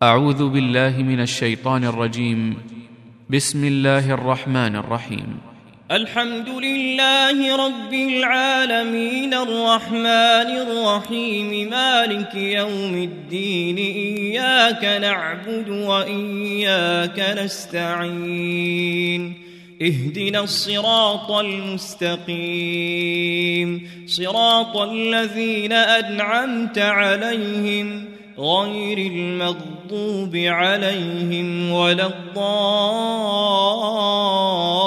أعوذ بالله من الشيطان الرجيم. بسم الله الرحمن الرحيم. الحمد لله رب العالمين الرحمن الرحيم مالك يوم الدين إياك نعبد وإياك نستعين اهدنا الصراط المستقيم صراط الذين أنعمت عليهم غير المغضوب عليهم ولا الضالين